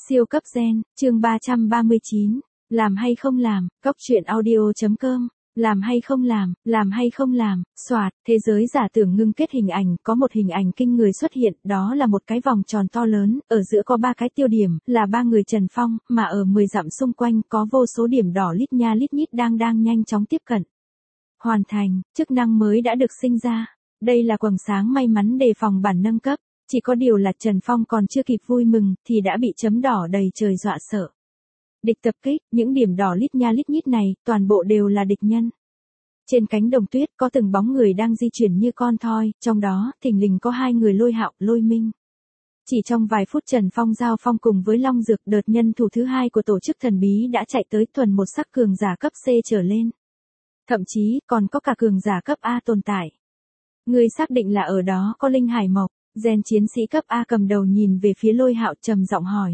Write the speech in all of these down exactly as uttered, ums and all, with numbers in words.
Siêu cấp gen, chương ba trăm ba mươi chín. Làm hay không làm, Cóc truyện audio.com. Làm hay không làm, làm hay không làm, soạt, thế giới giả tưởng ngưng kết hình ảnh, có một hình ảnh kinh người xuất hiện, đó là một cái vòng tròn to lớn, ở giữa có ba cái tiêu điểm, là ba người Trần Phong, mà ở mười dặm xung quanh có vô số điểm đỏ lít nha lít nhít đang đang nhanh chóng tiếp cận. Hoàn thành, chức năng mới đã được sinh ra. Đây là quầng sáng may mắn đề phòng bản nâng cấp. Chỉ có điều là Trần Phong còn chưa kịp vui mừng, thì đã bị chấm đỏ đầy trời dọa sợ. Địch tập kích, những điểm đỏ lít nha lít nhít này, toàn bộ đều là địch nhân. Trên cánh đồng tuyết có từng bóng người đang di chuyển như con thoi, trong đó, thình lình có hai người Lôi Hạo, Lôi Minh. Chỉ trong vài phút Trần Phong giao phong cùng với Long Dược, đợt nhân thủ thứ hai của tổ chức thần bí đã chạy tới thuần một sắc cường giả cấp C trở lên. Thậm chí, còn có cả cường giả cấp A tồn tại. Người xác định là ở đó có Linh Hải Mộc. Gen chiến sĩ cấp A cầm đầu nhìn về phía Lôi Hạo trầm giọng hỏi.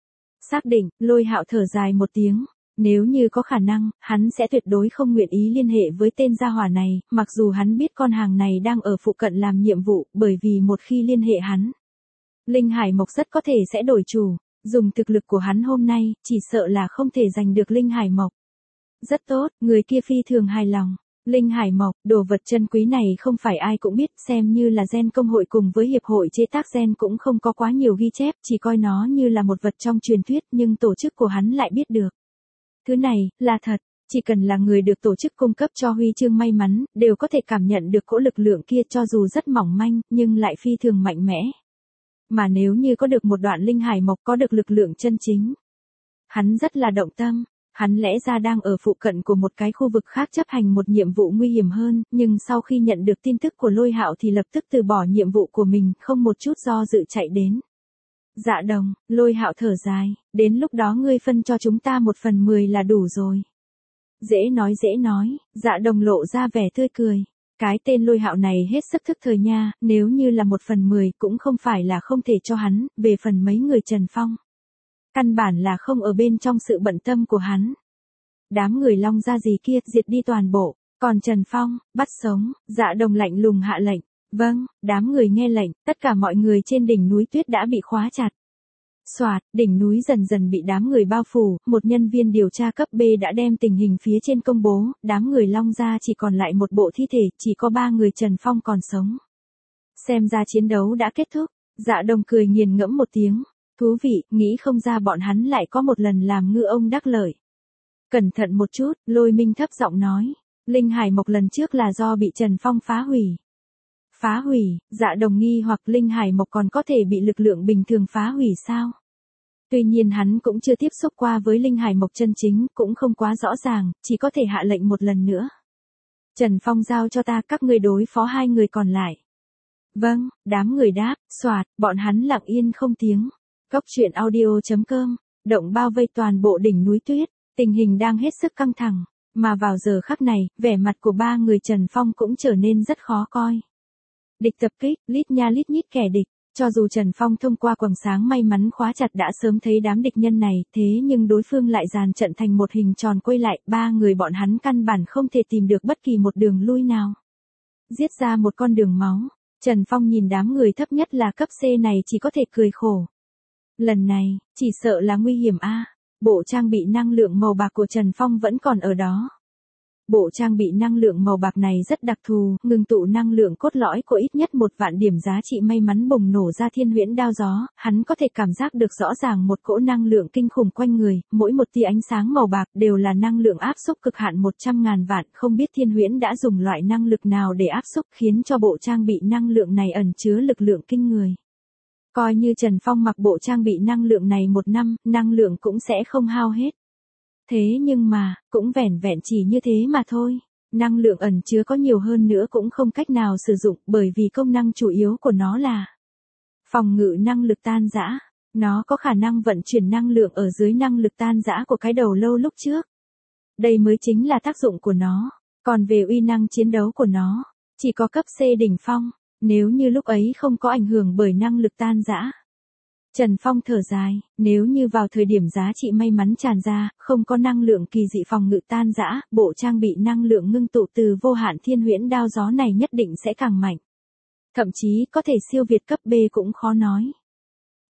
Xác định, Lôi Hạo thở dài một tiếng. Nếu như có khả năng, hắn sẽ tuyệt đối không nguyện ý liên hệ với tên gia hỏa này, mặc dù hắn biết con hàng này đang ở phụ cận làm nhiệm vụ, bởi vì một khi liên hệ hắn, Linh Hải Mộc rất có thể sẽ đổi chủ. Dùng thực lực của hắn hôm nay, chỉ sợ là không thể giành được Linh Hải Mộc. Rất tốt, người kia phi thường hài lòng. Linh Hải Mộc, đồ vật chân quý này không phải ai cũng biết, xem như là gen công hội cùng với hiệp hội chế tác gen cũng không có quá nhiều ghi chép, chỉ coi nó như là một vật trong truyền thuyết, nhưng tổ chức của hắn lại biết được. Thứ này, là thật, chỉ cần là người được tổ chức cung cấp cho huy chương may mắn, đều có thể cảm nhận được cỗ lực lượng kia cho dù rất mỏng manh, nhưng lại phi thường mạnh mẽ. Mà nếu như có được một đoạn Linh Hải Mộc có được lực lượng chân chính, hắn rất là động tâm. Hắn lẽ ra đang ở phụ cận của một cái khu vực khác chấp hành một nhiệm vụ nguy hiểm hơn, nhưng sau khi nhận được tin tức của Lôi Hạo thì lập tức từ bỏ nhiệm vụ của mình, không một chút do dự chạy đến. Dạ đồng, Lôi Hạo thở dài, đến lúc đó ngươi phân cho chúng ta một phần mười là đủ rồi. Dễ nói dễ nói, dạ đồng lộ ra vẻ tươi cười. Cái tên Lôi Hạo này hết sức thức thời nha, nếu như là một phần mười cũng không phải là không thể cho hắn, về phần mấy người Trần Phong. Căn bản là không ở bên trong sự bận tâm của hắn. Đám người Long Gia gì kia diệt đi toàn bộ, còn Trần Phong, bắt sống, dạ đồng lạnh lùng hạ lệnh. Vâng, đám người nghe lệnh, tất cả mọi người trên đỉnh núi tuyết đã bị khóa chặt. Soạt, đỉnh núi dần dần bị đám người bao phủ, một nhân viên điều tra cấp B đã đem tình hình phía trên công bố, đám người Long Gia chỉ còn lại một bộ thi thể, chỉ có ba người Trần Phong còn sống. Xem ra chiến đấu đã kết thúc, dạ đồng cười nghiền ngẫm một tiếng. Thú vị, nghĩ không ra bọn hắn lại có một lần làm ngư ông đắc lợi. Cẩn thận một chút, Lôi Minh thấp giọng nói. Linh Hải Mộc lần trước là do bị Trần Phong phá hủy. Phá hủy, dạ đồng nghi hoặc Linh Hải Mộc còn có thể bị lực lượng bình thường phá hủy sao? Tuy nhiên hắn cũng chưa tiếp xúc qua với Linh Hải Mộc chân chính, cũng không quá rõ ràng, chỉ có thể hạ lệnh một lần nữa. Trần Phong giao cho ta các người đối phó hai người còn lại. Vâng, đám người đáp, soạt, bọn hắn lặng yên không tiếng. Cóc truyện audio.com, động bao vây toàn bộ đỉnh núi tuyết, tình hình đang hết sức căng thẳng, mà vào giờ khắc này, vẻ mặt của ba người Trần Phong cũng trở nên rất khó coi. Địch tập kích, lít nha lít nhít kẻ địch, cho dù Trần Phong thông qua quầng sáng may mắn khóa chặt đã sớm thấy đám địch nhân này, thế nhưng đối phương lại dàn trận thành một hình tròn quay lại, ba người bọn hắn căn bản không thể tìm được bất kỳ một đường lui nào. Giết ra một con đường máu, Trần Phong nhìn đám người thấp nhất là cấp C này chỉ có thể cười khổ. Lần này, chỉ sợ là nguy hiểm a. À. Bộ trang bị năng lượng màu bạc của Trần Phong vẫn còn ở đó. Bộ trang bị năng lượng màu bạc này rất đặc thù, ngừng tụ năng lượng cốt lõi của ít nhất một vạn điểm giá trị may mắn bùng nổ ra thiên huyễn đao gió, hắn có thể cảm giác được rõ ràng một cỗ năng lượng kinh khủng quanh người, mỗi một tia ánh sáng màu bạc đều là năng lượng áp xúc cực hạn một trăm ngàn vạn, không biết thiên huyễn đã dùng loại năng lực nào để áp xúc khiến cho bộ trang bị năng lượng này ẩn chứa lực lượng kinh người. Coi như Trần Phong mặc bộ trang bị năng lượng này một năm, năng lượng cũng sẽ không hao hết. Thế nhưng mà, cũng vẻn vẹn chỉ như thế mà thôi. Năng lượng ẩn chứa có nhiều hơn nữa cũng không cách nào sử dụng bởi vì công năng chủ yếu của nó là phòng ngự năng lực tan rã. Nó có khả năng vận chuyển năng lượng ở dưới năng lực tan rã của cái đầu lâu lúc trước. Đây mới chính là tác dụng của nó. Còn về uy năng chiến đấu của nó, chỉ có cấp C đỉnh phong. Nếu như lúc ấy không có ảnh hưởng bởi năng lực tan rã. Trần Phong thở dài, nếu như vào thời điểm giá trị may mắn tràn ra, không có năng lượng kỳ dị phòng ngự tan rã, bộ trang bị năng lượng ngưng tụ từ vô hạn thiên huyễn đao gió này nhất định sẽ càng mạnh. Thậm chí có thể siêu việt cấp B cũng khó nói.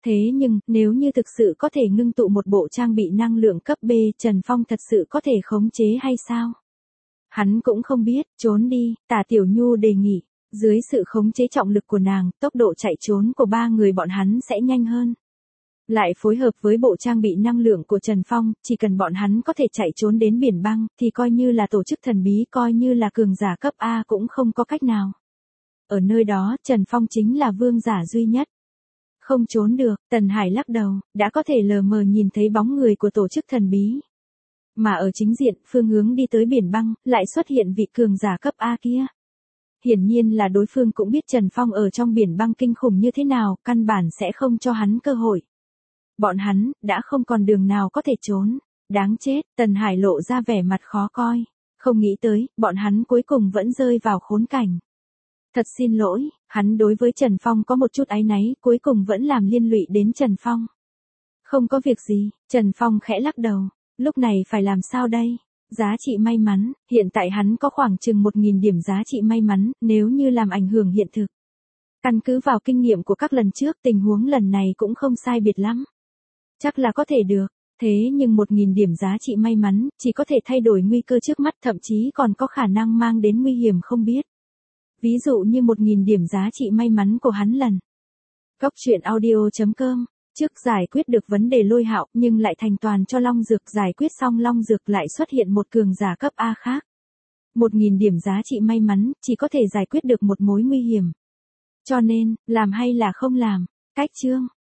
Thế nhưng, nếu như thực sự có thể ngưng tụ một bộ trang bị năng lượng cấp B, Trần Phong thật sự có thể khống chế hay sao? Hắn cũng không biết, trốn đi, Tả Tiểu Nhu đề nghị. Dưới sự khống chế trọng lực của nàng, tốc độ chạy trốn của ba người bọn hắn sẽ nhanh hơn. Lại phối hợp với bộ trang bị năng lượng của Trần Phong, chỉ cần bọn hắn có thể chạy trốn đến biển băng, thì coi như là tổ chức thần bí, coi như là cường giả cấp A cũng không có cách nào. Ở nơi đó, Trần Phong chính là vương giả duy nhất. Không trốn được, Tần Hải lắc đầu, đã có thể lờ mờ nhìn thấy bóng người của tổ chức thần bí. Mà ở chính diện, phương hướng đi tới biển băng, lại xuất hiện vị cường giả cấp A kia. Hiển nhiên là đối phương cũng biết Trần Phong ở trong biển băng kinh khủng như thế nào, căn bản sẽ không cho hắn cơ hội. Bọn hắn, đã không còn đường nào có thể trốn. Đáng chết, Tần Hải lộ ra vẻ mặt khó coi. Không nghĩ tới, bọn hắn cuối cùng vẫn rơi vào khốn cảnh. Thật xin lỗi, hắn đối với Trần Phong có một chút áy náy, cuối cùng vẫn làm liên lụy đến Trần Phong. Không có việc gì, Trần Phong khẽ lắc đầu. Lúc này phải làm sao đây? Giá trị may mắn, hiện tại hắn có khoảng chừng một nghìn điểm giá trị may mắn, nếu như làm ảnh hưởng hiện thực. Căn cứ vào kinh nghiệm của các lần trước, tình huống lần này cũng không sai biệt lắm. Chắc là có thể được, thế nhưng một nghìn điểm giá trị may mắn, chỉ có thể thay đổi nguy cơ trước mắt, thậm chí còn có khả năng mang đến nguy hiểm không biết. Ví dụ như một nghìn điểm giá trị may mắn của hắn lần. Cốc truyện audio chấm com. Trước giải quyết được vấn đề Lôi Hạo, nhưng lại thành toàn cho Long Dược, giải quyết xong Long Dược lại xuất hiện một cường giả cấp A khác. Một nghìn điểm giá trị may mắn, chỉ có thể giải quyết được một mối nguy hiểm. Cho nên, làm hay là không làm? Cách chương.